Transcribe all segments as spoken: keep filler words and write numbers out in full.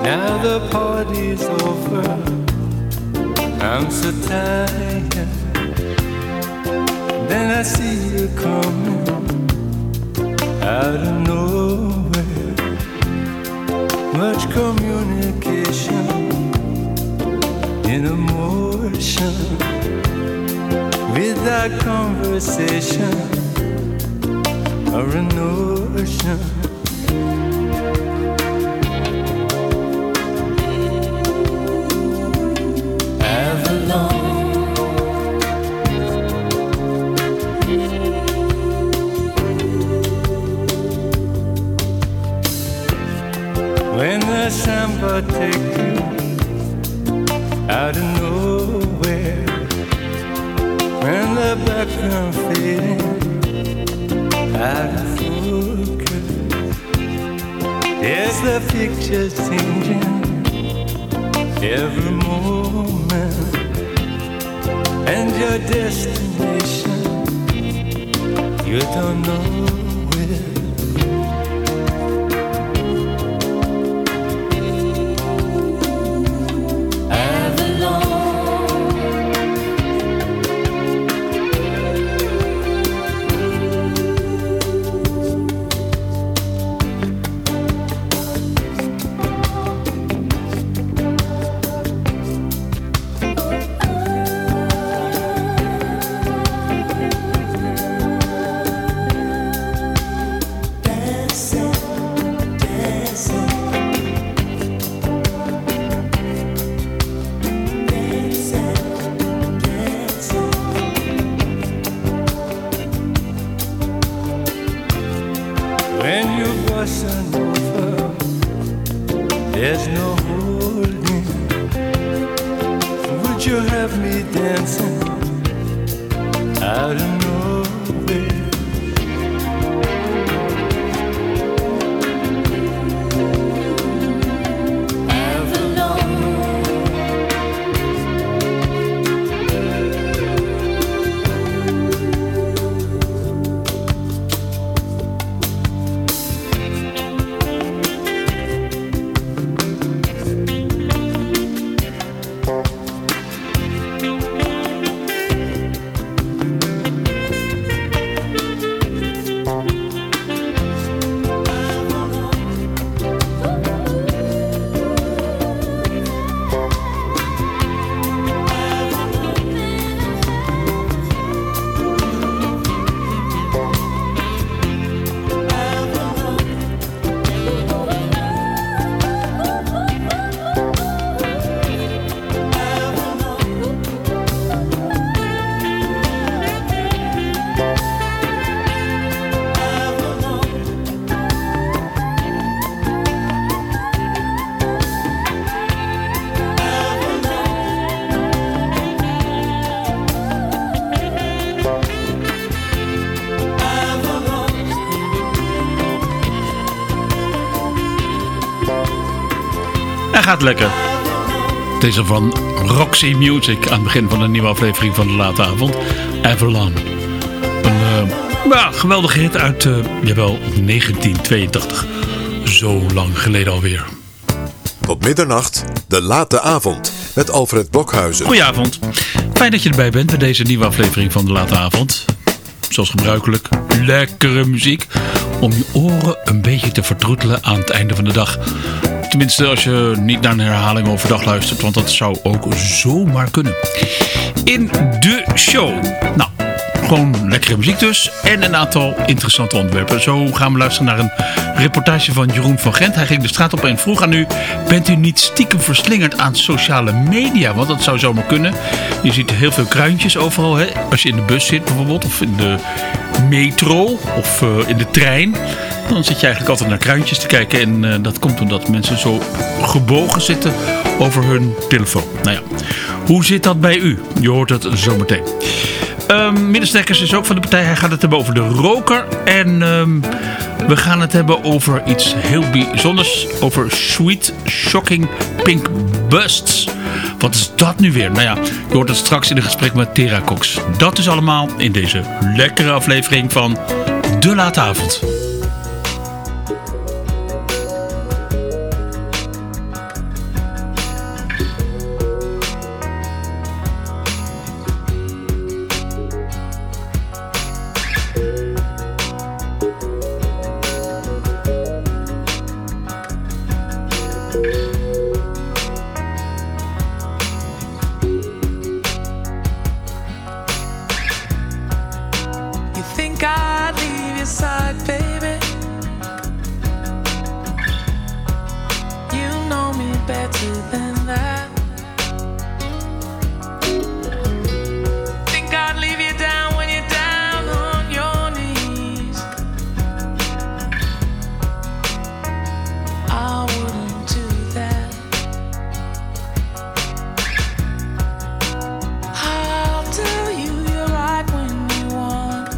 Now the party's over, I'm so tired. Then I see you coming out of nowhere. Much communication in emotion, without conversation or a notion. When the samba take you out of nowhere, when the background fading out of focus, yes, the picture's changing every moment, and your destination you don't know where. Hij gaat lekker. Deze van Roxy Music aan het begin van een nieuwe aflevering van de late avond. Avalon. Een uh, ja, geweldige hit uit uh, jawel, negentien tweeëntachtig. Zo lang geleden alweer. Tot middernacht, de late avond met Alfred Blokhuizen. Goedenavond. Fijn dat je erbij bent bij deze nieuwe aflevering van de late avond. Zoals gebruikelijk, lekkere muziek om je oren een beetje te vertroetelen aan het einde van de dag. Tenminste, als je niet naar een herhaling overdag luistert, want dat zou ook zomaar kunnen. In de show. Nou, gewoon lekkere muziek dus. En een aantal interessante onderwerpen. Zo gaan we luisteren naar een reportage van Jeroen van Gent. Hij ging de straat op en vroeg aan u: bent u niet stiekem verslingerd aan sociale media? Want dat zou zomaar kunnen. Je ziet heel veel kruintjes overal. Hè? Als je in de bus zit bijvoorbeeld. Of in de metro. Of uh, in de trein. Dan zit je eigenlijk altijd naar kruintjes te kijken. En uh, dat komt omdat mensen zo gebogen zitten over hun telefoon. Nou ja, hoe zit dat bij u? Je hoort het zo meteen. Um, Middenstekkers is ook van de partij. Hij gaat het hebben over de roker. En um, we gaan het hebben over iets heel bijzonders. Over Sweet Shocking Pink Busts. Wat is dat nu weer? Nou ja, je hoort het straks in een gesprek met Tera Cox. Dat is allemaal in deze lekkere aflevering van De Late Avond. better than that. Think I'd leave you down when you're down on your knees. I wouldn't do that. I'll tell you you're right when you want.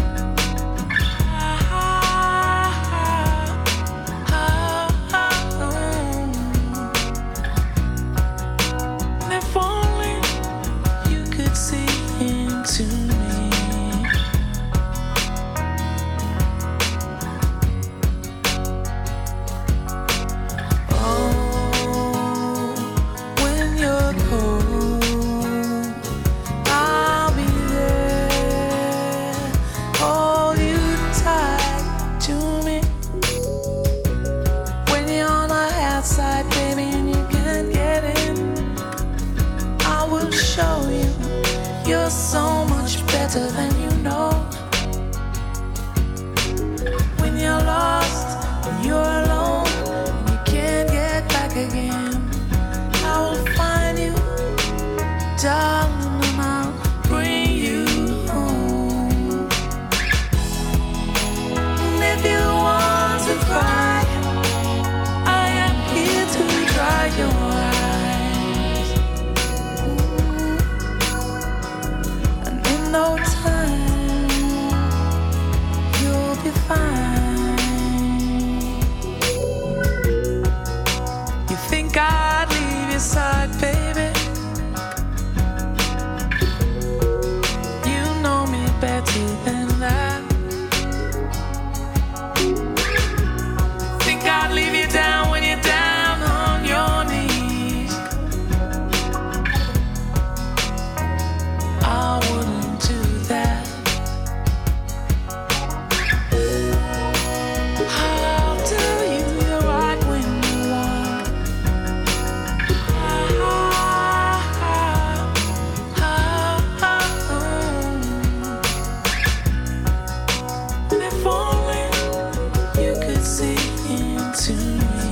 If only you could see into me. Oh, when you're cold, I'll be there. Hold you tight to me. When you're on the outside, baby, and you can't get in, I will show you you're so much better than you know. When you're lost, when you're alone, and you can't get back again, I will find you, darling, and I'll bring you home. And if you want to cry, I am here to dry your eyes. And in no time, you'll be fine. You think I'd leave your side, baby? You know me better than that. Think I'd leave you down when you're down on your knees. I wouldn't do that. I'll tell you you're right when you want. And if only you could see into me.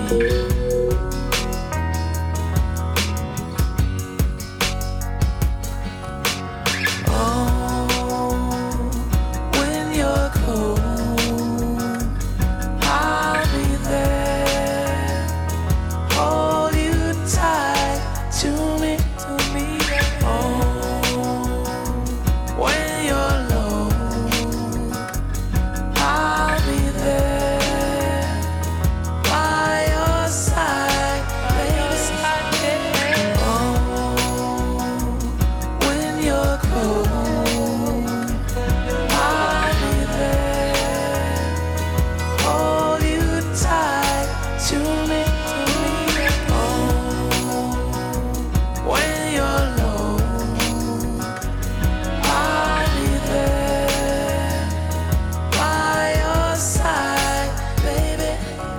Oh, when you're cold, I'll be there. Hold you tight to me, to me. Oh, when you're low, I'll be there by your side, baby. Oh, when you're cold, I'll be there. Hold you tight to me, to me. Oh, when you're low, I'll be there by your side, baby.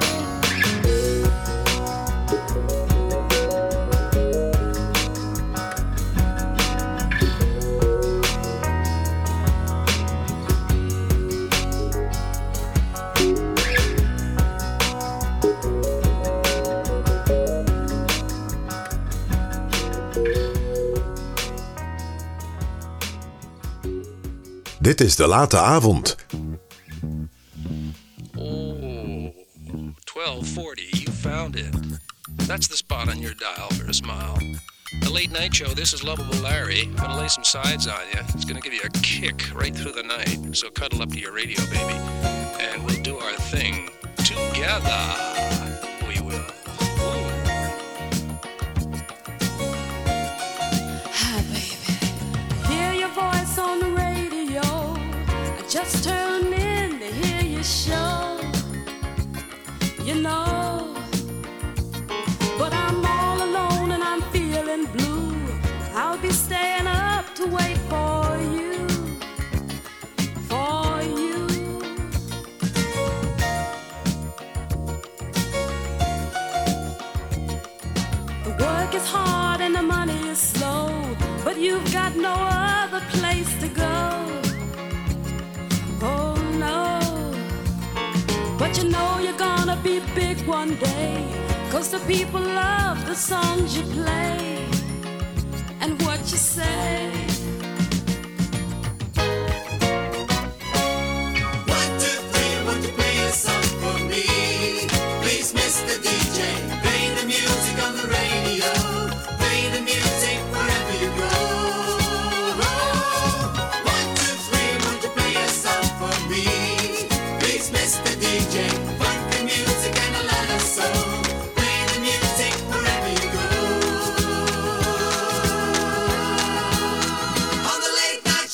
Dit is De Late Avond. Oh, twelve forty, you found it. That's the spot on your dial for a smile. The late night show, this is Lovable Larry. I'm gonna lay some sides on you. It's gonna give you a kick right through the night. So cuddle up to your radio, baby. And we'll do our thing together. We will. Ooh. Hi, baby. Hear your voice on the radio. I just turned in to hear your show. You know, but I'm all alone and I'm feeling blue. I'll be staying up to wait for you, for you. The work is hard and the money is slow, but you've got no other place to go. Oh no, but you know you're gonna be big one day. 'cause the people love the songs you play and what you say. One, two, three, won't you play a song for me? Please, Mister D J, play the music on the radio. Play the music wherever you go. One, two, three, won't you play a song for me? Please, Mister D J, funky music and a lot of soul. Play the music wherever you go. On the late night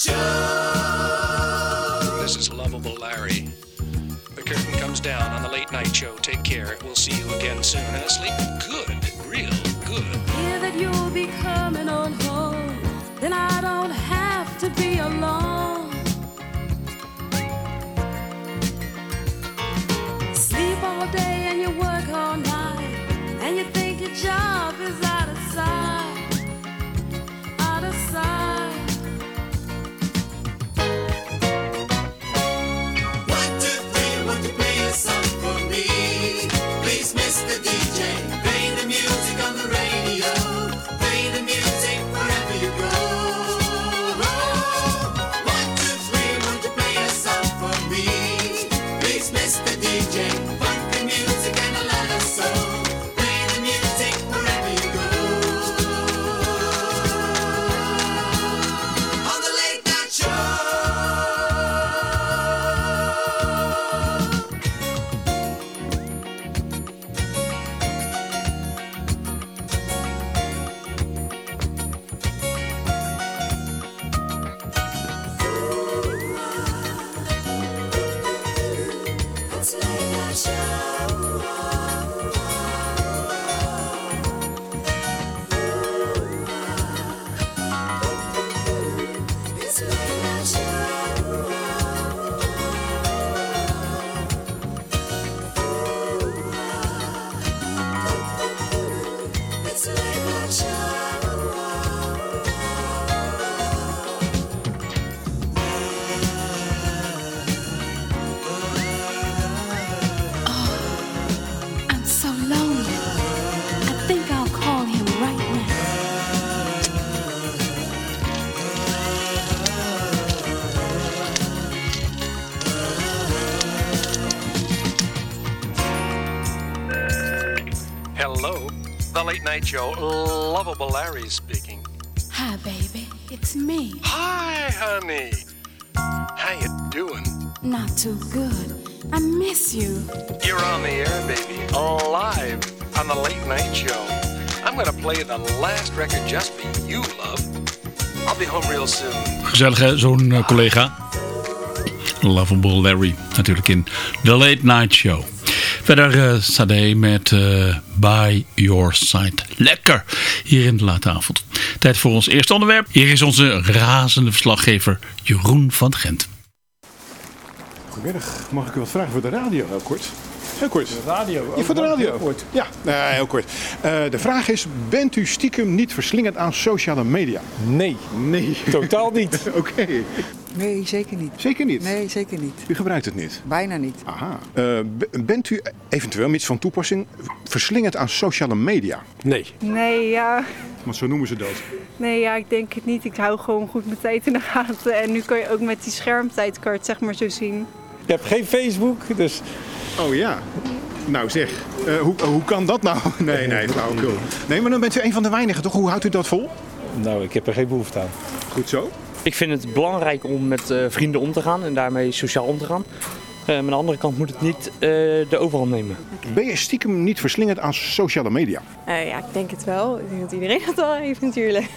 show. This is Lovable Larry. The curtain comes down on the late night show. Take care. We'll see you again soon. And sleep good, real good. Hear that you'll be coming on home, then I don't have to be alone. Sleep all day and you work all night, and you think your job is out of sight, out of sight. One, two, three, won't you play a song for me? Please, Mister D J, play the music on the radio. Play the music wherever you go. One, two, three, won't you play a song for me? Please, Mister D J, funky music and a lot of soul. Play the music wherever you go. On the late night show. It's late night show. It's late night show. It's late night show. I'm so lonely. I think I'll call him right now. Hello, the late night show. Lovable Larry speaking. Hi, baby. It's me. Hi, honey. How you doing? Not too good. I miss you. You're on the air, baby. Live on the late night show. I'm gonna play the last record just for you, love. I'll be home real soon. Gezellig hè, zo'n uh, collega. Lovable Larry, natuurlijk in The Late Night Show. Verder uh, Sade met uh, By Your Side. Lekker, hier in de late avond. Tijd voor ons eerste onderwerp. Hier is onze razende verslaggever Jeroen van Gent. Goedemiddag, mag ik u wat vragen voor de radio? Heel kort. Heel kort. De radio? Ja, voor de radio. Heel kort. Ja, nee, heel kort. Uh, de vraag is, bent u stiekem niet verslingerd aan sociale media? Nee, Nee. totaal niet. Oké. Nee, zeker niet. Zeker niet? Nee, zeker niet. U gebruikt het niet? Bijna niet. Aha. Uh, b- bent u eventueel, mits van toepassing, verslingerd aan sociale media? Nee. Nee, ja. Want zo noemen ze dat. Nee, ja, ik denk het niet. Ik hou gewoon goed mijn tijd in de gaten. En nu kan je ook met die schermtijdkaart, zeg maar, zo zien. Ik heb geen Facebook, dus... Oh ja. Nou zeg, uh, hoe, uh, hoe kan dat nou? Nee, nee, flauwekul. Nee, maar dan bent u een van de weinigen, toch? Hoe houdt u dat vol? Nou, ik heb er geen behoefte aan. Goed zo. Ik vind het belangrijk om met uh, vrienden om te gaan en daarmee sociaal om te gaan. Uh, maar aan de andere kant moet het niet uh, de overhand nemen. Ben je stiekem niet verslingerd aan sociale media? Uh, ja, ik denk het wel. Ik denk dat iedereen dat wel heeft natuurlijk.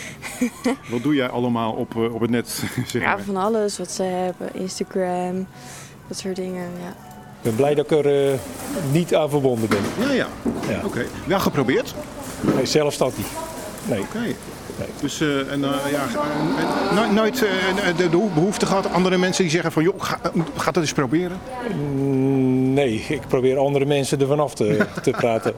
Wat doe jij allemaal op, uh, op het net? Zeg Ja, maar. van alles. WhatsApp, Instagram, dat soort dingen, ja. Ik ben blij dat ik er uh, niet aan verbonden ben. Ja, ja. Ja. Oké. Okay. Wel geprobeerd? Nee, zelf staat niet. Nee. Oké. Okay. Nee. Dus uh, en, uh, ja, uh, no- nooit uh, de, de behoefte gehad, andere mensen die zeggen van joh, ga, uh, ga dat eens proberen? Mm, nee, ik probeer andere mensen ervan af te, te praten.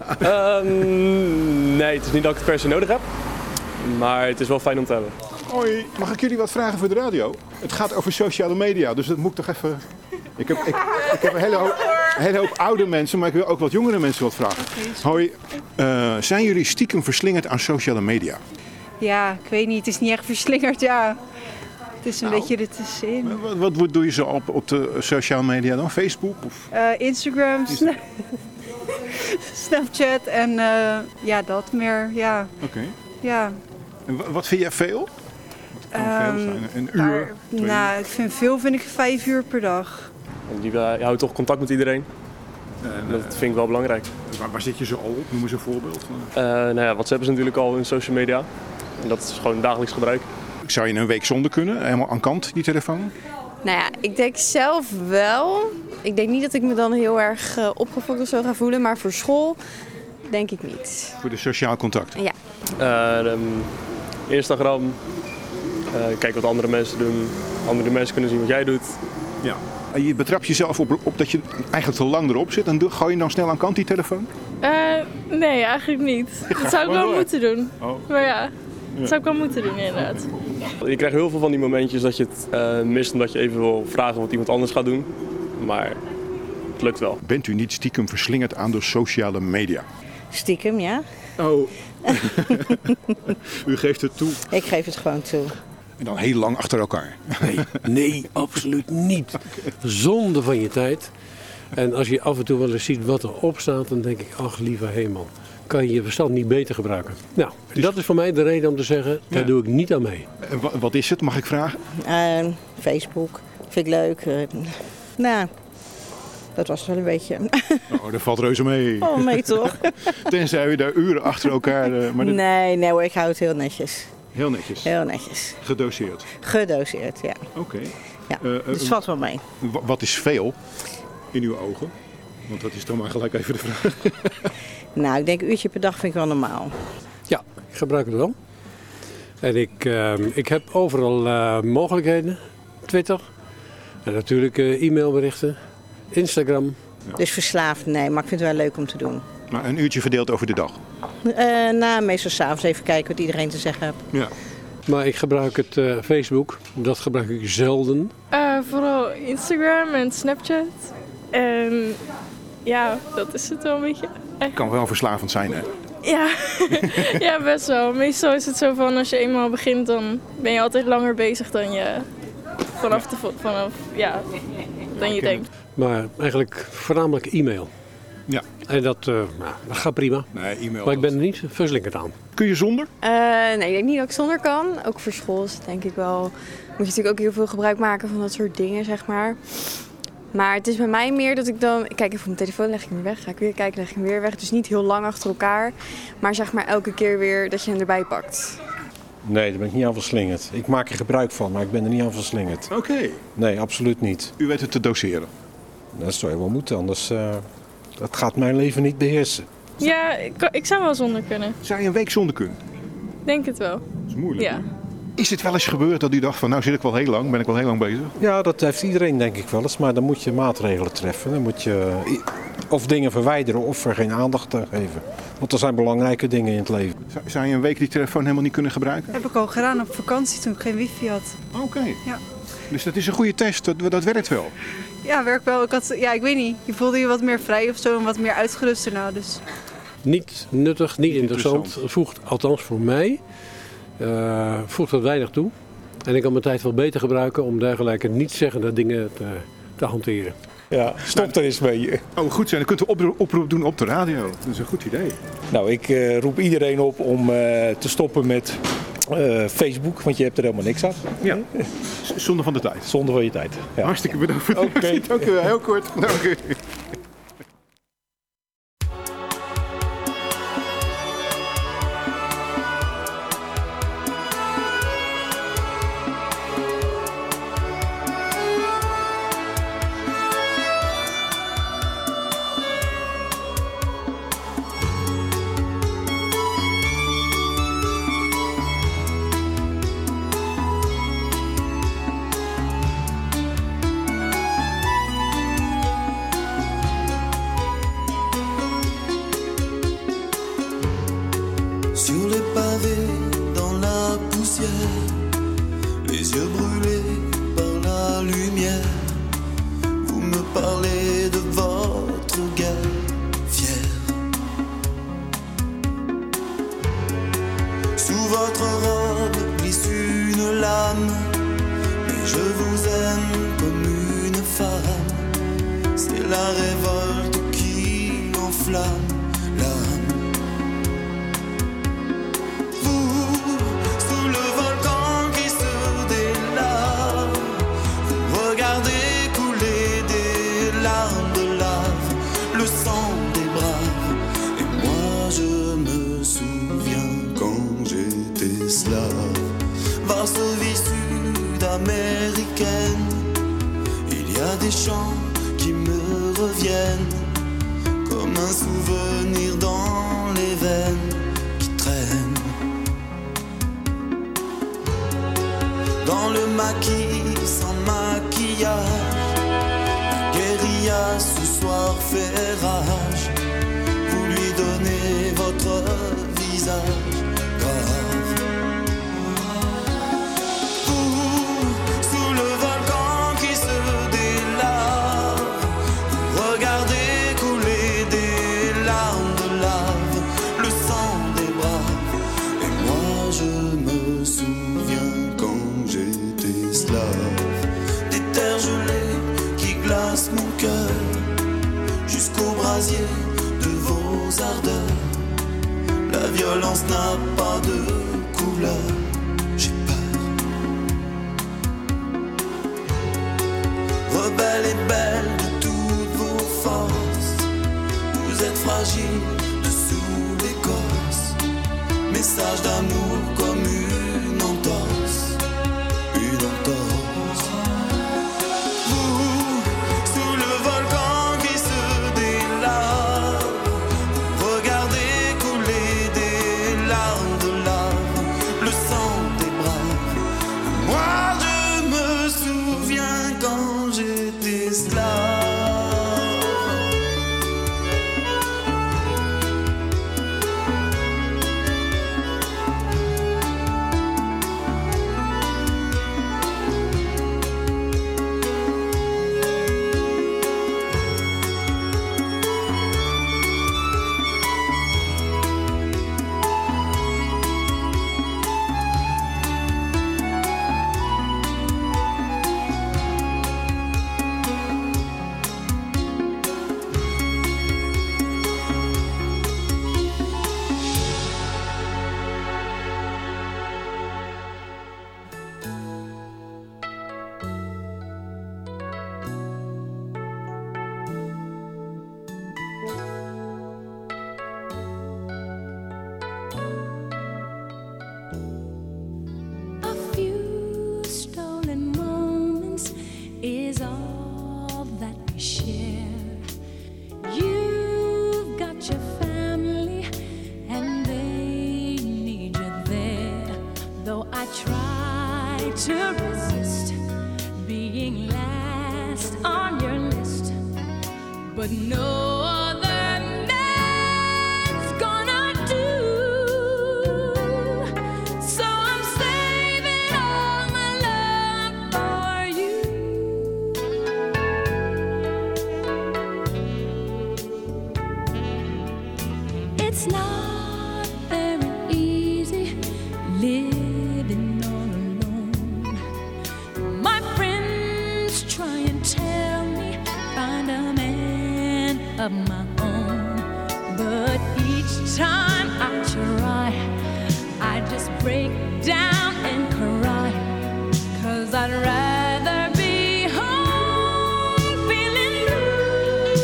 Um, nee, het is niet dat ik het per se nodig heb. Maar het is wel fijn om te hebben. Hoi, mag ik jullie wat vragen voor de radio? Het gaat over sociale media, dus dat moet ik toch even... Ik heb, ik, ik heb een hele hoop... hele hoop oude mensen, maar ik wil ook wat jongere mensen wat vragen. Oké, Hoi, uh, zijn jullie stiekem verslingerd aan sociale media? Ja, ik weet niet. Het is niet echt verslingerd, ja. Het is een Nou. beetje ertussenin. Wat, wat, wat doe je zo op, op de sociale media dan? Facebook? Of? Uh, Instagram, Sna- Snapchat en uh, ja, dat meer, ja. Oké. Okay. Ja. En wat, wat vind jij veel? Wat kan um, veel zijn? Een uur? Maar, nou, ik vind veel vind ik vijf uur per dag. Je, je houdt toch contact met iedereen? En, dat uh, vind ik wel belangrijk. Waar, waar zit je zo al op? Noem eens een voorbeeld. Uh, nou ja, WhatsApp is natuurlijk al in social media. En dat is gewoon dagelijks gebruik. Zou je een week zonder kunnen? Helemaal aan kant, die telefoon? Nou ja, ik denk zelf wel. Ik denk niet dat ik me dan heel erg uh, opgefokt of zo ga voelen. Maar voor school denk ik niet. Voor de sociaal contact? Ja. Uh, um, Instagram. Uh, kijk wat andere mensen doen. Andere mensen kunnen zien wat jij doet. Ja. En je betrapt jezelf op, op dat je eigenlijk te lang erop zit. En gooi je dan snel aan kant die telefoon? Uh, nee, eigenlijk niet. Dat zou ik wel door. moeten doen. Oh. Maar ja, dat ja. zou ik wel moeten doen inderdaad. Je krijgt heel veel van die momentjes dat je het uh, mist omdat je even wil vragen wat iemand anders gaat doen. Maar het lukt wel. Bent u niet stiekem verslingerd aan de sociale media? Stiekem, ja. Oh. U geeft het toe? Ik geef het gewoon toe. En dan heel lang achter elkaar? Nee, nee, absoluut niet. Zonde van je tijd. En als je af en toe wel eens ziet wat erop staat, dan denk ik, ach lieve hemel, kan je je verstand niet beter gebruiken. Nou, dus dat is voor mij de reden om te zeggen, daar ja. doe ik niet aan mee. En wat, wat is het, mag ik vragen? Uh, Facebook, vind ik leuk. Uh, nou, dat was wel een beetje. Oh, dat valt reuze mee. Oh, mee toch? Tenzij we daar uren achter elkaar... Uh, maar dit... Nee, nee hoor, ik hou het heel netjes. Heel netjes? Heel netjes. Gedoseerd? Gedoseerd, ja. Oké. Okay. Ja, uh, uh, dus het valt wel mee. W- wat is veel in uw ogen? Want dat is dan maar gelijk even de vraag. Nou, ik denk een uurtje per dag vind ik wel normaal. Ja, ik gebruik het wel. En ik, uh, ik heb overal uh, mogelijkheden. Twitter. En natuurlijk uh, e-mailberichten. Instagram. Ja. Dus verslaafd, nee, maar ik vind het wel leuk om te doen. Maar een uurtje verdeeld over de dag? Uh, nou, meestal 's avonds even kijken wat iedereen te zeggen heeft. Ja. Maar ik gebruik het uh, Facebook. Dat gebruik ik zelden. Uh, vooral Instagram en Snapchat. En ja, dat is het wel een beetje. Het kan wel verslavend zijn, hè? Ja. Ja, best wel. Meestal is het zo van als je eenmaal begint, dan ben je altijd langer bezig dan je vanaf de vanaf ja, dan je denkt. Maar eigenlijk voornamelijk e-mail. Ja. En dat, uh, nou, dat gaat prima. Nee, e-mail. Maar ik ben er niet verslingerd aan. Kun je zonder? Uh, nee, ik denk niet dat ik zonder kan. Ook voor school is het denk ik wel. Moet je natuurlijk ook heel veel gebruik maken van dat soort dingen, zeg maar. Maar het is bij mij meer dat ik dan... Ik kijk even op mijn telefoon, leg ik hem weer weg. Ga ik weer kijken, leg ik hem weer weg. Dus niet heel lang achter elkaar. Maar zeg maar elke keer weer dat je hem erbij pakt. Nee, daar ben ik niet aan verslingerd. Ik maak er gebruik van, maar ik ben er niet aan verslingerd. Oké. Okay. Nee, absoluut niet. U weet het te doseren? Dat zou je wel moeten, anders... Uh, dat gaat mijn leven niet beheersen. Ja, ik, ik zou wel zonder kunnen. Zou je een week zonder kunnen? Denk het wel. Dat is moeilijk. Ja. Hè? Is het wel eens gebeurd dat u dacht van nou zit ik wel heel lang, ben ik wel heel lang bezig? Ja, dat heeft iedereen denk ik wel eens, maar dan moet je maatregelen treffen. Dan moet je of dingen verwijderen of er geen aandacht aan geven. Want er zijn belangrijke dingen in het leven. Zou je een week die telefoon helemaal niet kunnen gebruiken? Heb ik al gedaan op vakantie toen ik geen wifi had. Oké. Okay. Ja. Dus dat is een goede test, dat, dat werkt wel? Ja, werkt wel. Ik had, ja, ik weet niet. Je voelde je wat meer vrij of zo en wat meer uitgerust erna. Dus. Niet nuttig, niet interessant. Het voegt, althans voor mij, uh, voegt dat weinig toe. En ik kan mijn tijd wel beter gebruiken om dergelijke niet-zeggende dingen te, te hanteren. Ja, stop er eens mee. Oh, goed zijn. Dan kunt u oproep, oproep doen op de radio. Dat is een goed idee. Nou, ik uh, roep iedereen op om uh, te stoppen met uh, Facebook, want je hebt er helemaal niks aan. Ja, zonde van de tijd. Zonde van je tijd. Ja. Hartstikke bedankt voor het okay. Dank u wel. Heel kort. Dank u. Sur les pavés, dans la poussière, les yeux brûlés par la lumière, vous me parlez de votre Sous votre robe glisse une lame, mais je vous aime comme une femme. C'est la révolte qui enflamme l'âme. Vous, sous le volcan qui se délave, vous regardez couler des larmes de lave, le sang des braves. Et moi je me souviens quand j'étais slave. Varsovie sud-américaine, il y a des chants qui me reviennent comme un souvenir dans les veines qui traîne. Dans le maquis sans maquillage, la guérilla ce soir fait rage. Vous lui donnez votre visage grave. Vous, sous le volcan qui se délave, vous regardez couler des larmes de lave, le sang des braves. Et moi je me souviens quand j'étais slave, des terres gelées qui glacent mon cœur jusqu'au brasier de vos ardeurs. La violence n'a pas de couleur, j'ai peur. Rebelle et belle de toutes vos forces, vous êtes fragile dessous l'écorce. Message d'amour comme une entorse, une entorse. Vous, sous le volcan qui se délave, regardez couler des larmes de lave, le sang des braves. Moi je me souviens quand j'étais slave. A few stolen moments is all that we share. You've got your family and they need you there. Though I try to resist being last on your list, but no other man's gonna do. So I'm saving all my love for you. It's not very easy living all alone. My friends try and tell me find a man of my own, but each time I try, I just break down and cry, 'cause I'd rather be home feeling blue.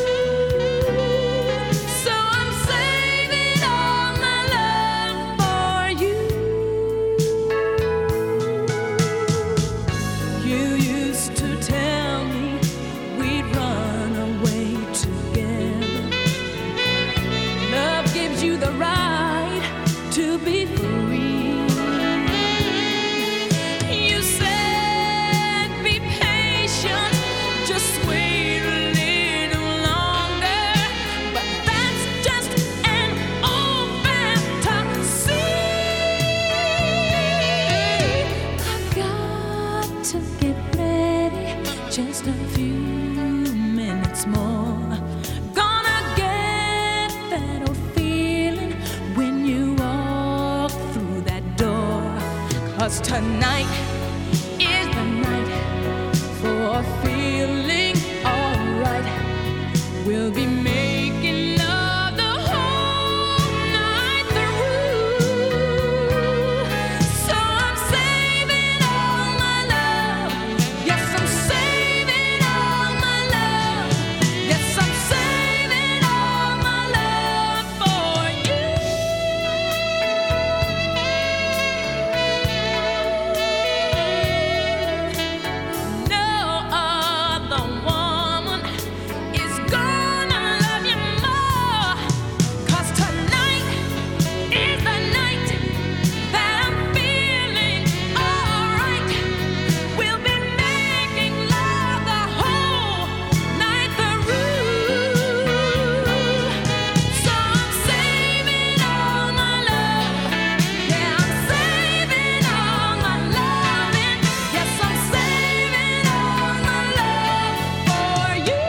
So I'm saving all my love for you. You used to tell me we'd run away together. Love gives you the right to be free. 'cause tonight is the night for feeling alright. We'll be making love the whole night through. So I'm saving all my love. Yes, I'm saving all my love. Yes, I'm saving all my love for you. No other woman is gonna love you more. 'Cause tonight is the night that I'm feeling alright. We'll be making love the whole night through. So I'm saving all my love. Yeah, I'm saving all my loving. Yes, I'm saving all my love for you.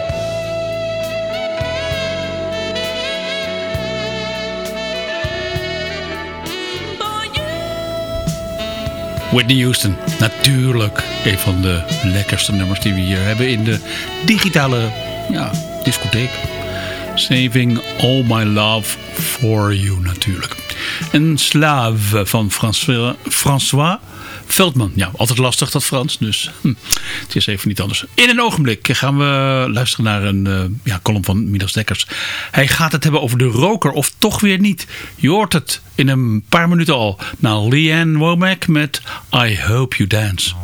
For you. Whitney Houston, natuurlijk. Een van de lekkerste nummers die we hier hebben in de digitale ja, discotheek. Saving All My Love For You natuurlijk. En Slave van François, François Veldman. Ja, altijd lastig dat Frans, dus hm, het is even niet anders. In een ogenblik gaan we luisteren naar een uh, ja, column van Midas Dekkers. Hij gaat het hebben over de roker, of toch weer niet. Je hoort het in een paar minuten al. Naar Leanne Womack met I Hope You Dance.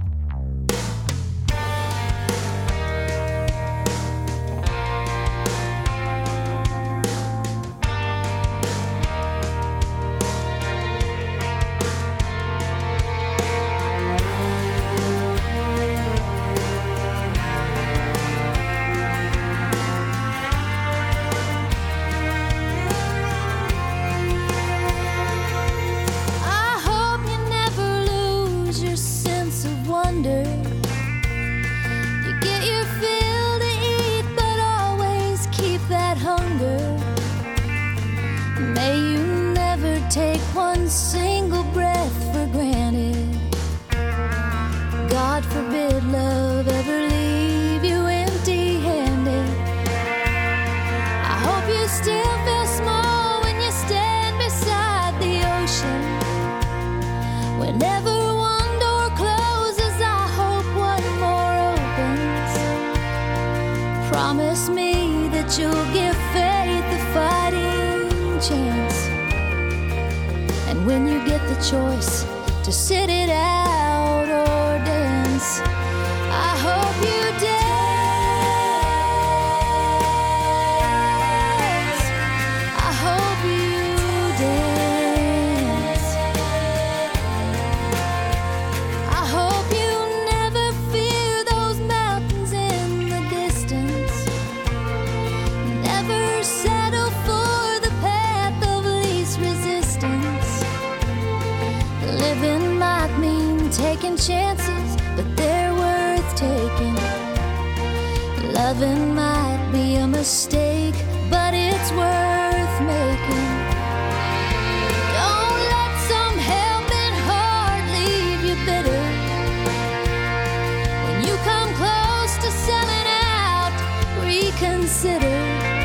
I hope you never lose your sense of wonder. You get your fill to eat, but always keep that hunger. May you never take one single breath for granted. God forbid love ever leave you empty-handed. I hope you still feel small when you stand beside the ocean. Whenever one door closes, I hope one more opens. Promise me that you'll give faith a fighting chance. And when you get the choice to sit it out or dance, I hope you dance. I hope you dance. I hope you never fear those mountains in the distance. Never settle for the path of least resistance. Living might mean taking chances, but they're worth taking. Loving might be a mistake, but it's worth making. Don't let some helping heart leave you bitter. When you come close to selling out, reconsider.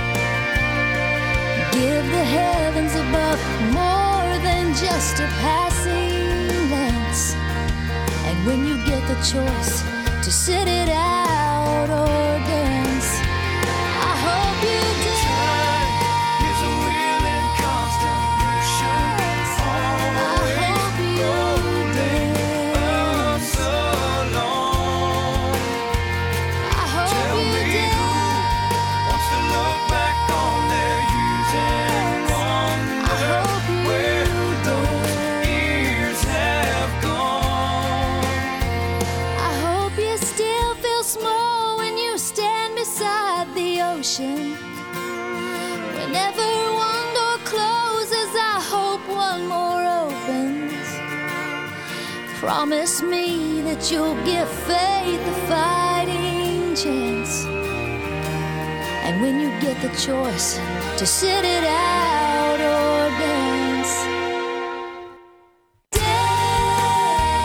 Give the heavens above more than just a passing glance. And when you get the choice to sit it out or dance, I hope you dance. Is a wheel in constant motion. I hope you dance. So long. I hope Tell you me dance. Who wants to look back on their years and wonder I hope you where those years have gone. I hope you still feel small when you stand beside the ocean. Whenever one door closes, I hope one more opens. Promise me that you'll give faith a fighting chance. And when you get the choice to sit it out or dance, dance.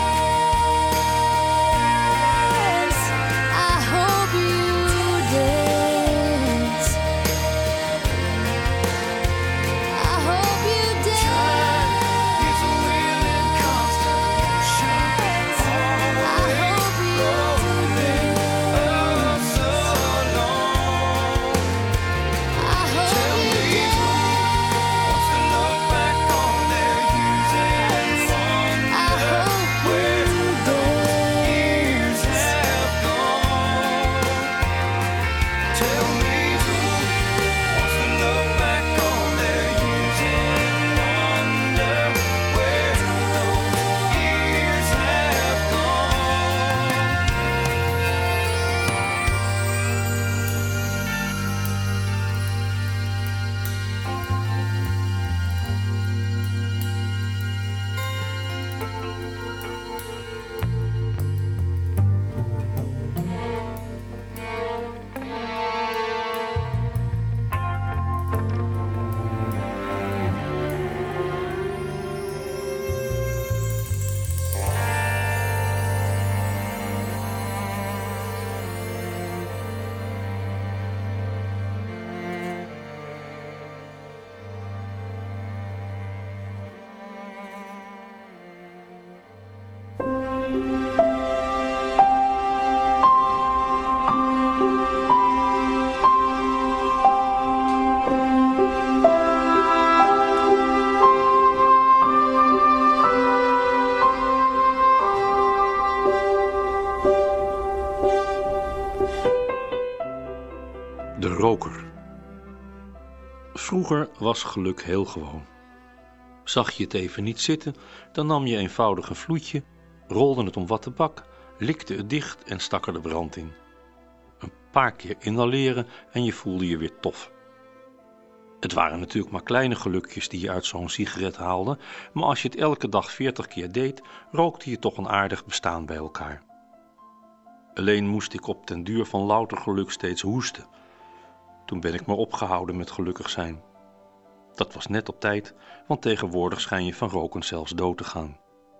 Vroeger was geluk heel gewoon. Zag je het even niet zitten, dan nam je eenvoudig een vloedje, rolde het om wat tabak, likte het dicht en stak er de brand in. Een paar keer inhaleren en je voelde je weer tof. Het waren natuurlijk maar kleine gelukjes die je uit zo'n sigaret haalde, maar als je het elke dag veertig keer deed, rookte je toch een aardig bestaan bij elkaar. Alleen moest ik op den duur van louter geluk steeds hoesten. Toen ben ik maar opgehouden met gelukkig zijn. Dat was net op tijd, want tegenwoordig schijn je van roken zelfs dood te gaan.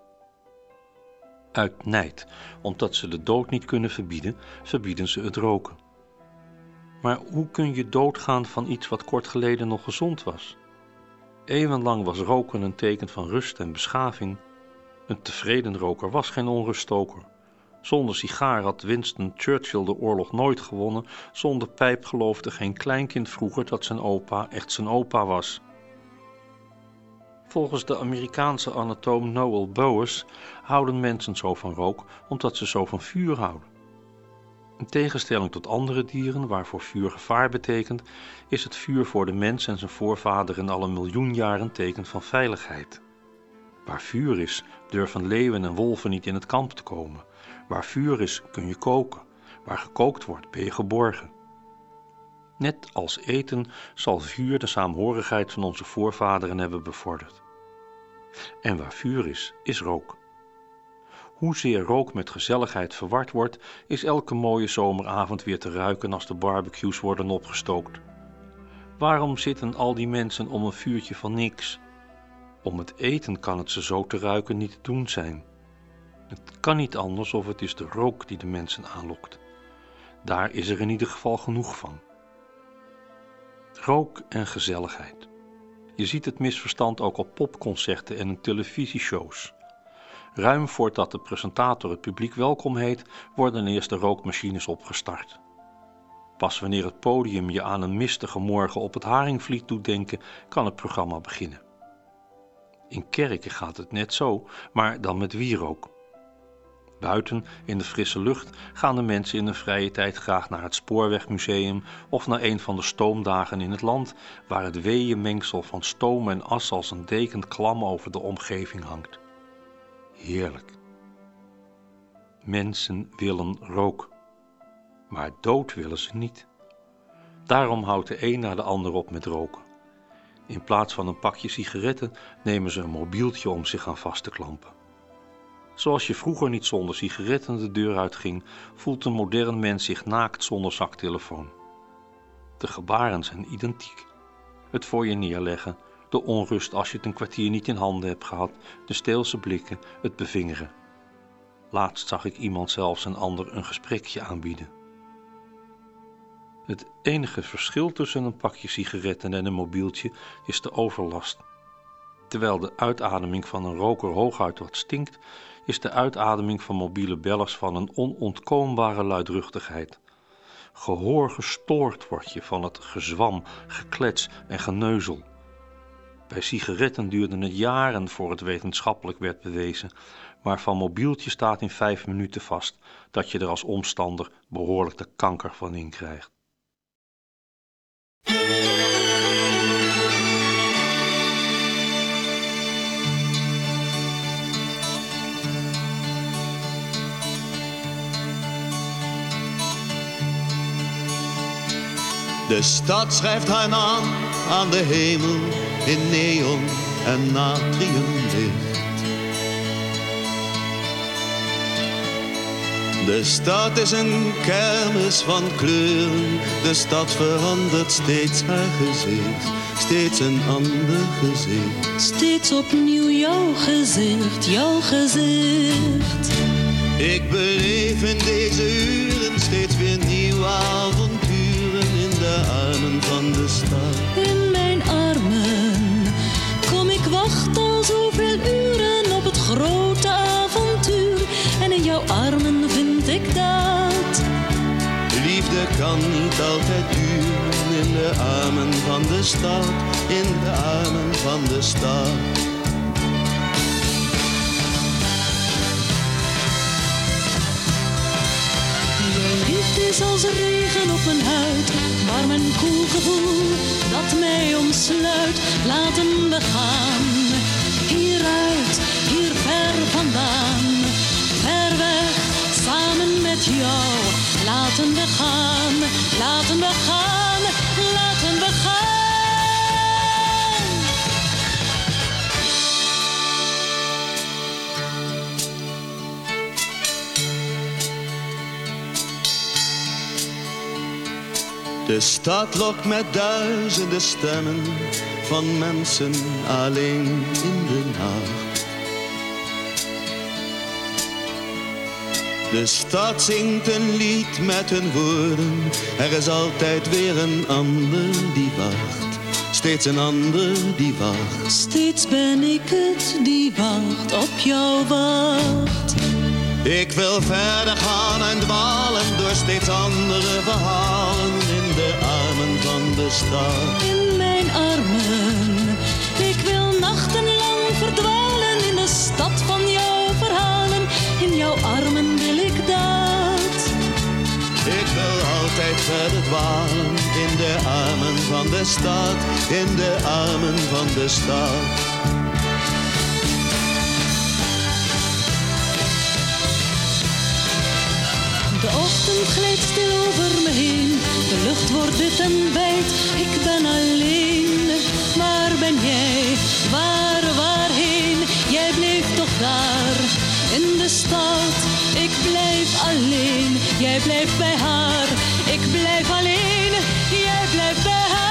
Uit nijd, omdat ze de dood niet kunnen verbieden, verbieden ze het roken. Maar hoe kun je doodgaan van iets wat kort geleden nog gezond was? Eeuwenlang was roken een teken van rust en beschaving. Een tevreden roker was geen onruststoker. Zonder sigaar had Winston Churchill de oorlog nooit gewonnen. Zonder pijp geloofde geen kleinkind vroeger dat zijn opa echt zijn opa was. Volgens de Amerikaanse anatoom Noel Bowers houden mensen zo van rook omdat ze zo van vuur houden. In tegenstelling tot andere dieren waarvoor vuur gevaar betekent, is het vuur voor de mens en zijn voorvaderen al een miljoen jaar een teken van veiligheid. Waar vuur is, durven leeuwen en wolven niet in het kamp te komen. Waar vuur is, kun je koken. Waar gekookt wordt, ben je geborgen. Net als eten zal vuur de saamhorigheid van onze voorvaderen hebben bevorderd. En waar vuur is, is rook. Hoezeer rook met gezelligheid verward wordt, is elke mooie zomeravond weer te ruiken als de barbecues worden opgestookt. Waarom zitten al die mensen om een vuurtje van niks? Om het eten kan het ze zo te ruiken niet te doen zijn. Het kan niet anders of het is de rook die de mensen aanlokt. Daar is er in ieder geval genoeg van. Rook en gezelligheid. Je ziet het misverstand ook op popconcerten en in televisieshows. Ruim voordat de presentator het publiek welkom heet, worden eerst de rookmachines opgestart. Pas wanneer het podium je aan een mistige morgen op het Haringvliet doet denken, kan het programma beginnen. In kerken gaat het net zo, maar dan met wierook. Buiten, in de frisse lucht, gaan de mensen in hun vrije tijd graag naar het Spoorwegmuseum of naar een van de stoomdagen in het land, waar het weeënmengsel van stoom en as als een dekend klam over de omgeving hangt. Heerlijk. Mensen willen rook, maar dood willen ze niet. Daarom houdt de een na de ander op met roken. In plaats van een pakje sigaretten nemen ze een mobieltje om zich aan vast te klampen. Zoals je vroeger niet zonder sigaretten de deur uitging, voelt een modern mens zich naakt zonder zaktelefoon. De gebaren zijn identiek. Het voor je neerleggen, de onrust als je het een kwartier niet in handen hebt gehad, de steelse blikken, het bevingeren. Laatst zag ik iemand zelfs een ander een gesprekje aanbieden. Het enige verschil tussen een pakje sigaretten en een mobieltje is de overlast. Terwijl de uitademing van een roker hooguit wat stinkt, is de uitademing van mobiele bellers van een onontkoombare luidruchtigheid. Gehoor gestoord word je van het gezwam, geklets en geneuzel. Bij sigaretten duurde het jaren voor het wetenschappelijk werd bewezen, maar van mobieltje staat in vijf minuten vast dat je er als omstander behoorlijk de kanker van in krijgt. De stad schrijft haar naam aan de hemel in neon en natriumlicht. De stad is een kermis van kleuren. De stad verandert steeds haar gezicht. Steeds een ander gezicht. Steeds opnieuw jouw gezicht, jouw gezicht. Ik beleef in deze uren steeds weer nieuwe avonturen in de armen van de stad. In mijn armen kom ik wacht al zoveel uren op het grote avontuur. En in jouw armen vind ik dat liefde kan niet altijd duren in de armen van de stad. In de armen van de stad. Jouw liefde is als regen op mijn huid. Warm en koel gevoel dat mij omsluit. Laten we gaan, hieruit, hier ver vandaan. Ver weg, samen met jou. Laten we gaan, laten we gaan, laten we gaan. De stad lokt met duizenden stemmen van mensen alleen in de nacht. De stad zingt een lied met hun woorden. Er is altijd weer een ander die wacht. Steeds een ander die wacht. Steeds ben ik het die wacht, op jou wacht. Ik wil verder gaan en dwalen door steeds andere verhalen in de armen van de stad. In mijn armen, ik wil nachtenlang verdwalen in de stad van jouw verhalen. In jouw armen wil ik dat. Ik wil altijd verder dwalen in de armen van de stad, in de armen van de stad. De ochtend glijdt stil over me heen. De lucht wordt dit en wijd. Ik ben alleen. Waar ben jij? Waar, waarheen? Jij bleef toch daar in de stad. Ik blijf alleen. Jij blijft bij haar. Ik blijf alleen. Jij blijft bij haar.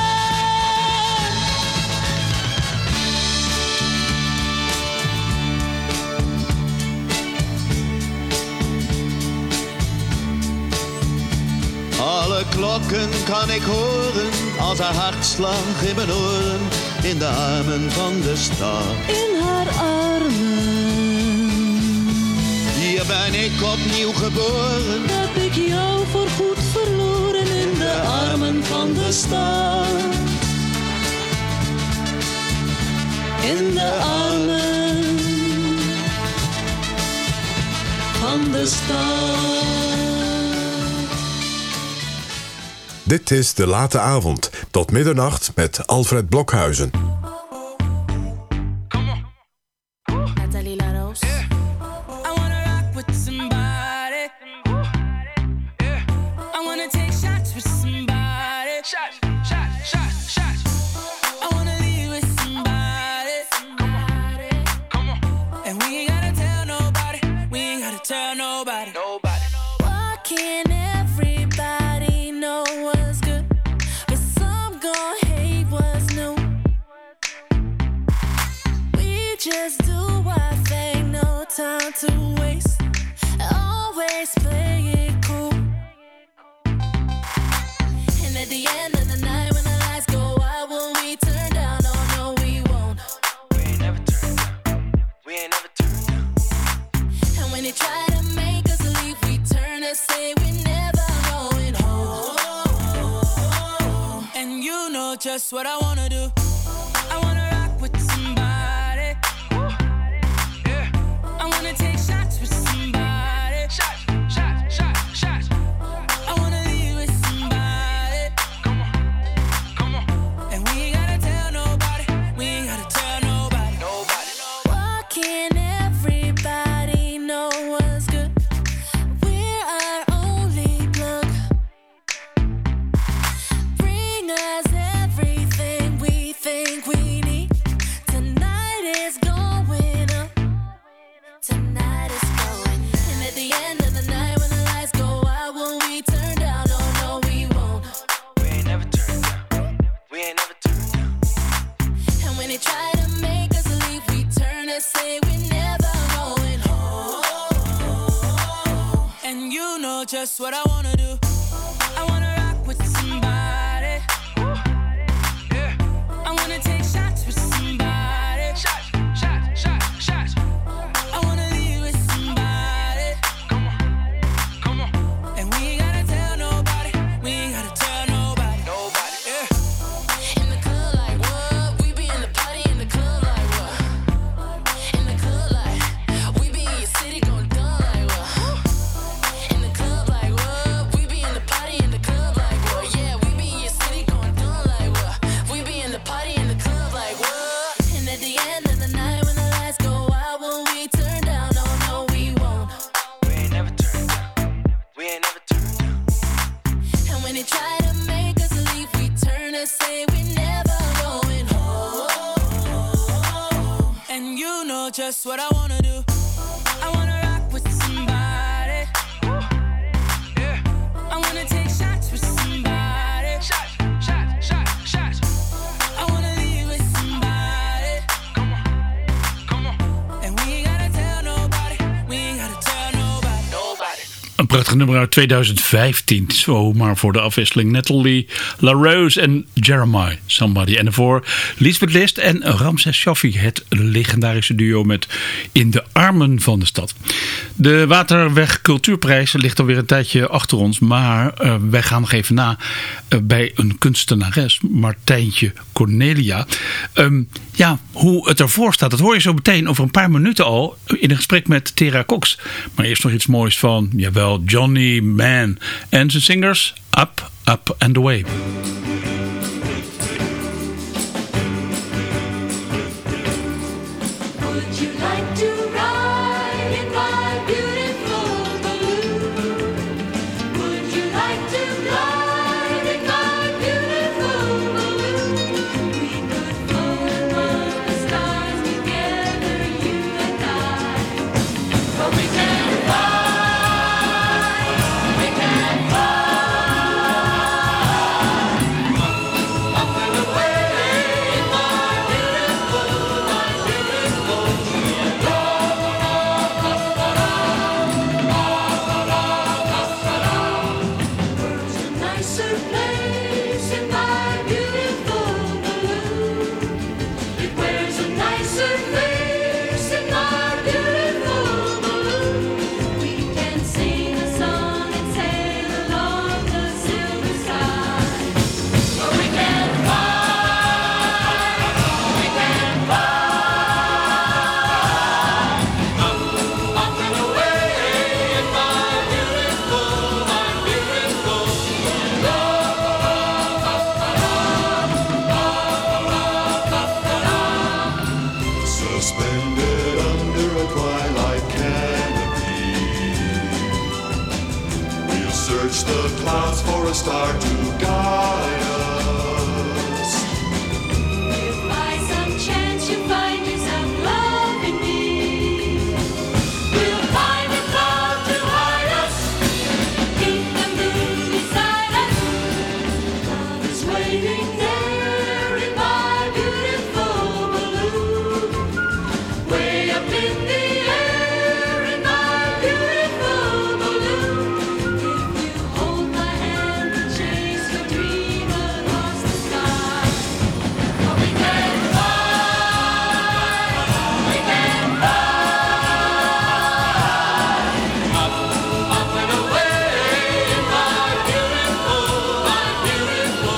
Alle klokken kan ik horen als haar hartslag in mijn oren. In de armen van de stad. In haar armen. Hier ben ik opnieuw geboren. Heb ik jou voorgoed verloren in de armen van de stad. In de armen van de stad. Dit is De Late Avond, tot middernacht met Alfred Blokhuizen. Nathalie Laros. I wanna rock with somebody. I wanna take shots with somebody. Shots, shots, shots, shots. I wanna leave with somebody. Come on. And we ain't gotta tell nobody. We ain't gotta tell nobody. Nobody. Why can't everybody know what's good? But some gon' hate what's new. We just do our thing, no time to waste. Always play it cool. And at the end of the night, when the lights go out, will we turn down? Oh no, we won't. We ain't never turn down. We ain't never turn down. And when they try to make us leave, we turn and say we never going home. And you know just what I wanna do. I wanna rock with somebody. Yeah. I wanna take shots with somebody. Shots, shots, shots, shots. I wanna leave with somebody. Come on, come on. And we ain't gotta tell nobody. We ain't gotta tell nobody. Nobody. Why can't everybody know what's good? We're our only plug. Bring us everything we think we need. Tonight is going up. Tonight is going up. And at the end of the night, when the lights go out, will we turn down? Oh no, we won't. We ain't never turn down. We ain't never turn down. And when they try to make us leave, we turn and say we never going home. And you know just what I wanna do. I wanna rock with somebody. Yeah. I wanna take shots with somebody. Shots, shots, shots, shots. I wanna leave with somebody. Come on, come on. And we ain't gotta tell nobody. We ain't gotta tell nobody. Nobody. Yeah. In the club like what? We be in the party in the club like what? In the club like we be in your city going dumb like what? In the club like what? We be You know just what I wanna do. I wanna rock with somebody. Yeah. I wanna take shots with somebody. Shots, shots, shots, shots. I wanna leave with somebody. Come on, come on. And we ain't gotta tell nobody. We ain't gotta tell nobody. Nobody. Een prachtig nummer uit tweeduizend vijftien. Zomaar voor de afwisseling. Natalie LaRose en Jeremiah Somebody. En daarvoor Lisbeth List en Ramses Shaffi. Het legendarische duo met In de armen van de stad. De Waterweg Cultuurprijs ligt alweer een tijdje achter ons. Maar uh, wij gaan nog even na uh, bij een kunstenares. Martijntje Cornelia. Um, ja, hoe het ervoor staat. Dat hoor je zo meteen over een paar minuten al. In een gesprek met Tera Cox. Maar eerst nog iets moois van, jawel, Johnny Mann en zijn singers Up, Up and Away. Would you like to ride in my beautiful balloon? Would you like to glide in my beautiful balloon? We could float among the stars together, you and I. But we can't fly, we can't fly. Up and away in my beautiful, my beautiful. Where's a nicer place in my beautiful balloon? It wears a nicer face in my beautiful balloon. We can sing a song and sail along the silver sky. But we can't fly, we can't fly. Up, up and away in my beautiful, my beautiful. Suspended under a twilight canopy, we'll search the clouds for a star to guide us. If by some chance you find yourself loving me, we'll find a cloud to hide us, keep the moon beside us. Love is waiting there in my beautiful balloon, way up in the air in my beautiful balloon. If you hold my hand and chase your dream across the sky. But we can't fly, we can't fly. Up, up and away in my beautiful, my beautiful.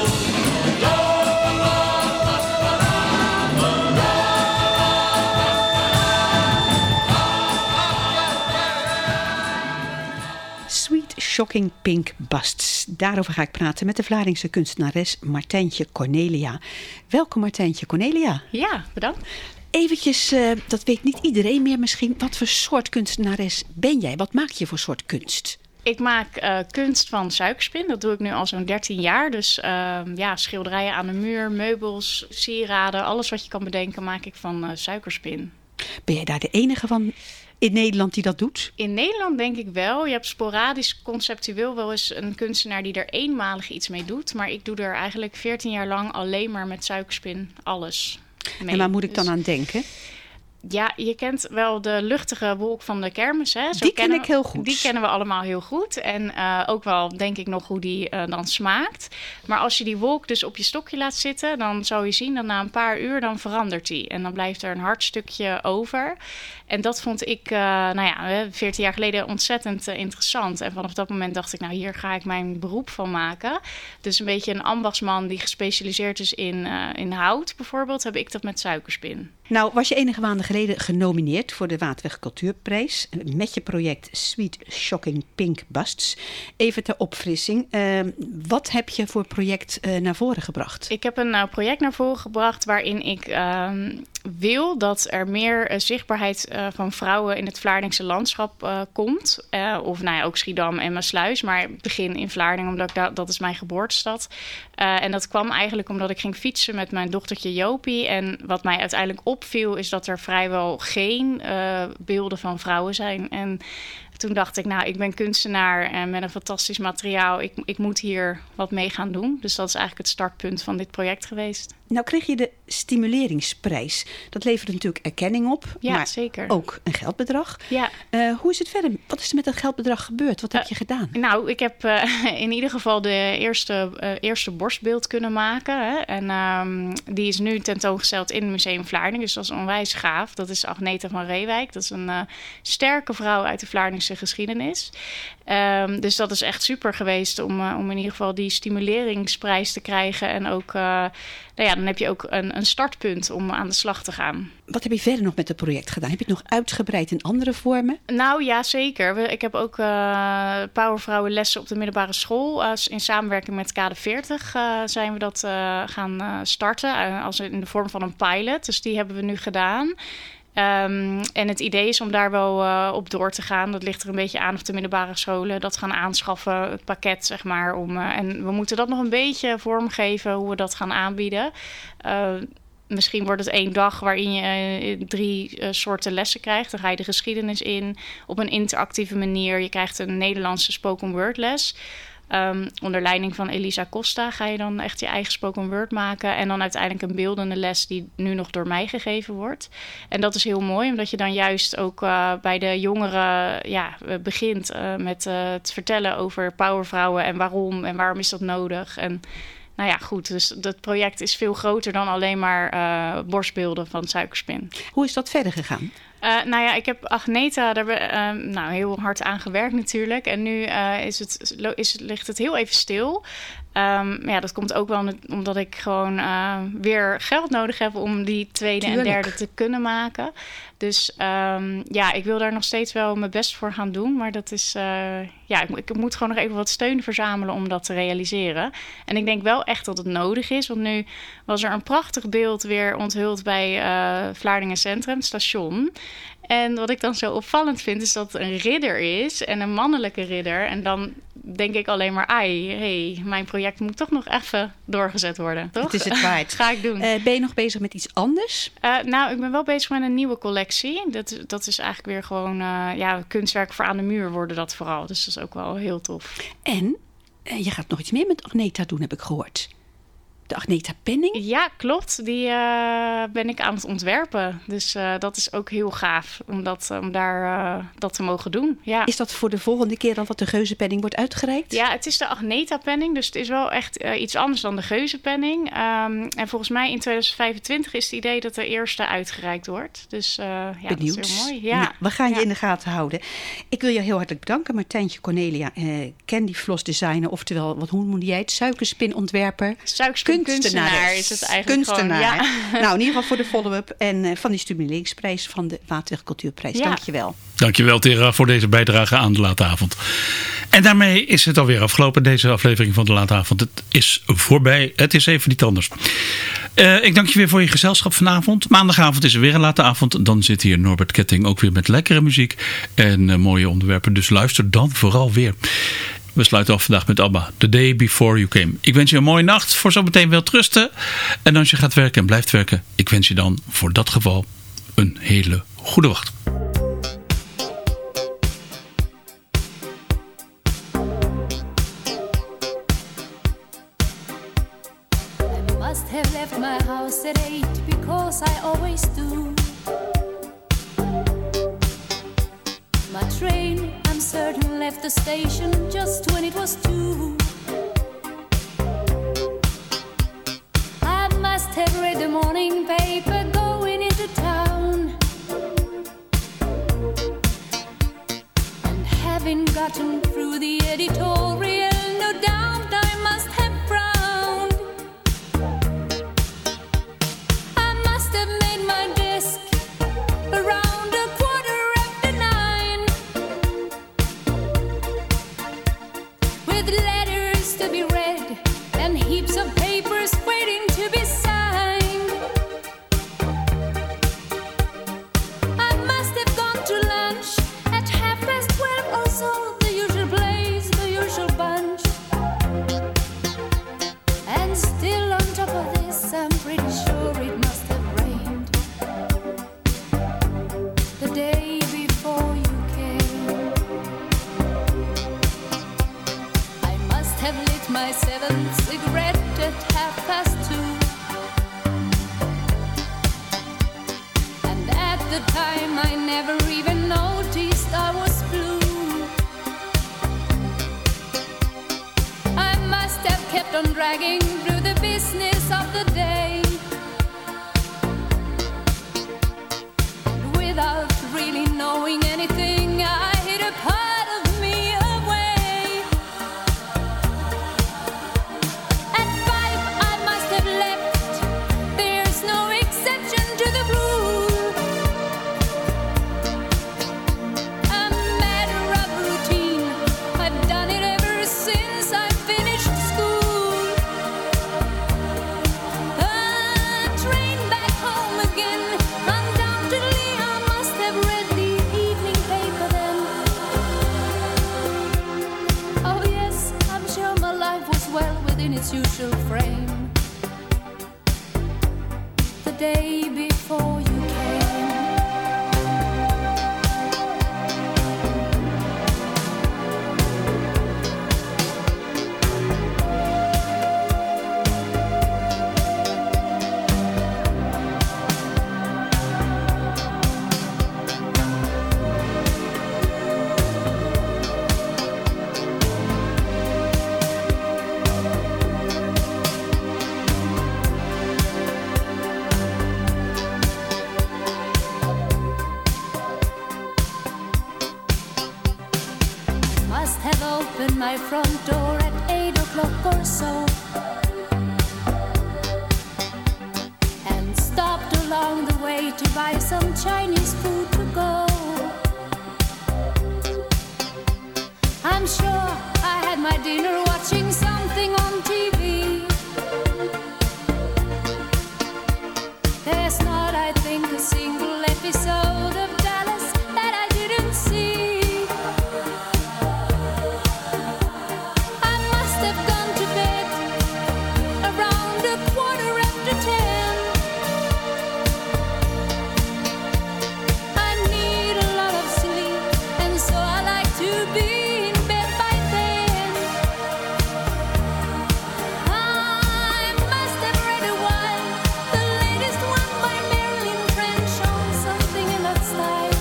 Sweet Shocking Pink Busts. Daarover ga ik praten met de Vlaardingse kunstenares Martijntje Cornelia. Welkom Martijntje Cornelia. Ja, bedankt. Eventjes, uh, dat weet niet iedereen meer misschien. Wat voor soort kunstenares ben jij? Wat maak je voor soort kunst? Ik maak uh, kunst van suikerspin. Dat doe ik nu al zo'n dertien jaar. Dus uh, ja, schilderijen aan de muur, meubels, sieraden. Alles wat je kan bedenken maak ik van uh, suikerspin. Ben jij daar de enige van in Nederland die dat doet? In Nederland denk ik wel. Je hebt sporadisch, conceptueel wel eens een kunstenaar die er eenmalig iets mee doet. Maar ik doe er eigenlijk veertien jaar lang alleen maar met suikerspin alles mee. En waar moet ik dan Dus- aan denken? Ja, je kent wel de luchtige wolk van de kermis. Hè? Zo Die ken kennen ik we- heel goed. Die kennen we allemaal heel goed. En uh, ook wel denk ik nog hoe die uh, dan smaakt. Maar als je die wolk dus op je stokje laat zitten, dan zal je zien dat na een paar uur dan verandert die. En dan blijft er een hard stukje over. En dat vond ik, uh, nou ja, veertien jaar geleden ontzettend uh, interessant. En vanaf dat moment dacht ik, nou hier ga ik mijn beroep van maken. Dus een beetje een ambachtsman die gespecialiseerd is in, uh, in hout bijvoorbeeld, heb ik dat met suikerspin. Nou, was je enige maanden geleden genomineerd voor de Waterweg Cultuurprijs met je project Sweet Shocking Pink Busts. Even ter opfrissing, uh, wat heb je voor project uh, naar voren gebracht? Ik heb een uh, project naar voren gebracht waarin ik uh, wil dat er meer uh, zichtbaarheid uh, van vrouwen in het Vlaardingse landschap uh, komt. Uh, of nou ja, ook Schiedam en Maasluis. Maar ik begin in Vlaardingen, omdat ik da- dat is mijn geboortestad. Uh, en dat kwam eigenlijk omdat ik ging fietsen met mijn dochtertje Jopie. En wat mij uiteindelijk opviel is dat er vrijwel geen uh, beelden van vrouwen zijn. En toen dacht ik, nou, ik ben kunstenaar en met een fantastisch materiaal. Ik, ik moet hier wat mee gaan doen. Dus dat is eigenlijk het startpunt van dit project geweest. Nou kreeg je de stimuleringsprijs. Dat leverde natuurlijk erkenning op. Ja, maar zeker. Ook een geldbedrag. Ja. Uh, hoe is het verder? Wat is er met dat geldbedrag gebeurd? Wat heb Uh, je gedaan? Nou, ik heb uh, in ieder geval de eerste, uh, eerste borstbeeld kunnen maken. Hè? En um, die is nu tentoongesteld in het Museum Vlaardingen. Dus dat is onwijs gaaf. Dat is Agneta van Reewijk. Dat is een uh, sterke vrouw uit de Vlaardingse geschiedenis. Um, dus dat is echt super geweest om, uh, om in ieder geval die stimuleringsprijs te krijgen. En ook, uh, nou ja, dan heb je ook een, een startpunt om aan de slag te gaan. Wat heb je verder nog met het project gedaan? Heb je het nog uitgebreid in andere vormen? Nou ja, zeker. We, ik heb ook uh, powervrouwenlessen op de middelbare school. Uh, in samenwerking met K D veertig uh, zijn we dat uh, gaan uh, starten. Uh, als in de vorm van een pilot. Dus die hebben we nu gedaan. Um, en het idee is om daar wel uh, op door te gaan. Dat ligt er een beetje aan of de middelbare scholen dat gaan aanschaffen, het pakket zeg maar. Om, uh, en we moeten dat nog een beetje vormgeven hoe we dat gaan aanbieden. Uh, misschien wordt het één dag waarin je uh, drie uh, soorten lessen krijgt. Dan ga je de geschiedenis in op een interactieve manier. Je krijgt een Nederlandse spoken word les. Um, onder leiding van Elisa Costa ga je dan echt je eigen spoken word maken. En dan uiteindelijk een beeldende les die nu nog door mij gegeven wordt. En dat is heel mooi, omdat je dan juist ook uh, bij de jongeren ja, begint uh, met uh, het vertellen over powervrouwen en waarom en waarom is dat nodig. En nou ja, goed, dus dat project is veel groter dan alleen maar uh, borstbeelden van Suikerspin. Hoe is dat verder gegaan? Uh, nou ja, ik heb Agneta daar uh, nou, heel hard aan gewerkt natuurlijk. En nu uh, is het, is, ligt het heel even stil. Um, ja, dat komt ook wel omdat ik gewoon uh, weer geld nodig heb om die tweede Tuurlijk. en derde te kunnen maken. Dus um, ja, ik wil daar nog steeds wel mijn best voor gaan doen. Maar dat is, uh, ja, ik, ik moet gewoon nog even wat steun verzamelen om dat te realiseren. En ik denk wel echt dat het nodig is. Want nu was er een prachtig beeld weer onthuld bij uh, Vlaardingen Centrum, het station. En wat ik dan zo opvallend vind, is dat het een ridder is en een mannelijke ridder. En dan denk ik alleen maar, ai, hey, mijn project moet toch nog even doorgezet worden, toch? Het is het waard. Dat ga ik doen. Uh, ben je nog bezig met iets anders? Uh, nou, ik ben wel bezig met een nieuwe collectie. Dat, dat is eigenlijk weer gewoon uh, ja, kunstwerk voor aan de muur worden dat vooral. Dus dat is ook wel heel tof. En uh, je gaat nog iets meer met Agneta doen, heb ik gehoord. De Agneta Penning? Ja, klopt. Die uh, ben ik aan het ontwerpen. Dus uh, dat is ook heel gaaf om, dat, om daar uh, dat te mogen doen. Ja. Is dat voor de volgende keer dan wat de Geuzenpenning wordt uitgereikt? Ja, het is de Agneta Penning. Dus het is wel echt uh, iets anders dan de Geuzenpenning. Um, en volgens mij in tweeduizend vijfentwintig is het idee dat de eerste uitgereikt wordt. Dus uh, ja, Benieuwd. Dat is heel mooi. Ja. Nou, we gaan je ja. in de gaten houden. Ik wil je heel hartelijk bedanken, Martijntje Cornelia, uh, Candy Floss designer, oftewel, wat hoe noemde jij het? Suikerspinontwerper. Suikerspin kunstenaar is het eigenlijk kunstenaar. gewoon. Ja. Nou, in ieder geval voor de follow-up en uh, van die stimuleringsprijs van de Waterweg Cultuurprijs. Ja. Dank je wel. Dankjewel Tera voor deze bijdrage aan de Late Avond. En daarmee is het alweer afgelopen, deze aflevering van de Late Avond. Het is voorbij, het is even niet anders. Uh, ik dank je weer voor je gezelschap vanavond. Maandagavond is er weer een Late Avond. Dan zit hier Norbert Ketting ook weer met lekkere muziek en uh, mooie onderwerpen. Dus luister dan vooral weer. We sluiten af vandaag met ABBA, The Day Before You Came. Ik wens je een mooie nacht, voor zometeen wel rusten. En als je gaat werken en blijft werken, ik wens je dan voor dat geval een hele goede wacht. I must have left my house at eight because I always do. My train, I'm certain, left the station just when it was two. I must have read the morning paper going into town, and having gotten through the editorial, no doubt I must have frowned. I must have made my desk around a quarter after nine, with letters to be read and heaps of papers waiting to be signed. the day before you came. I must have lit my seventh cigarette at half past two. And at the time I never even noticed I was blue. I must have kept on dragging through the business of the day. Without really knowing anything, I hid a part of me away. At five, I must have left. There's no exception to the rule. A matter of routine. I've done it ever since I finished school. A train back home again. Undoubtedly, I must have read the evening paper then. Oh yes, I'm sure my life was well within its usual frame. The day before you came. Must have opened my front door at eight o'clock or so, and stopped along the way to buy some Chinese food to go. I'm sure I had my dinner watching something on T V. There's not, I think, a single episode of Dallas that I didn't see. I must have gone to bed around a quarter after ten. I need a lot of sleep, and so I like to be in bed by then. I must have read a while, the latest one by Marilyn French on something in that style.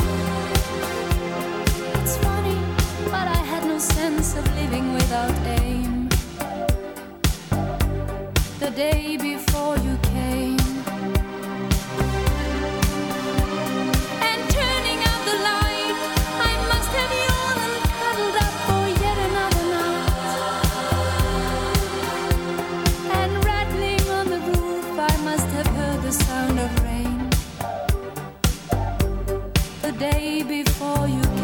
It's funny, but I had no sense of living without aim. The day before you came. And turning out the light, I must have yawned and cuddled up for yet another night. And rattling on the roof, I must have heard the sound of rain. The day before you came.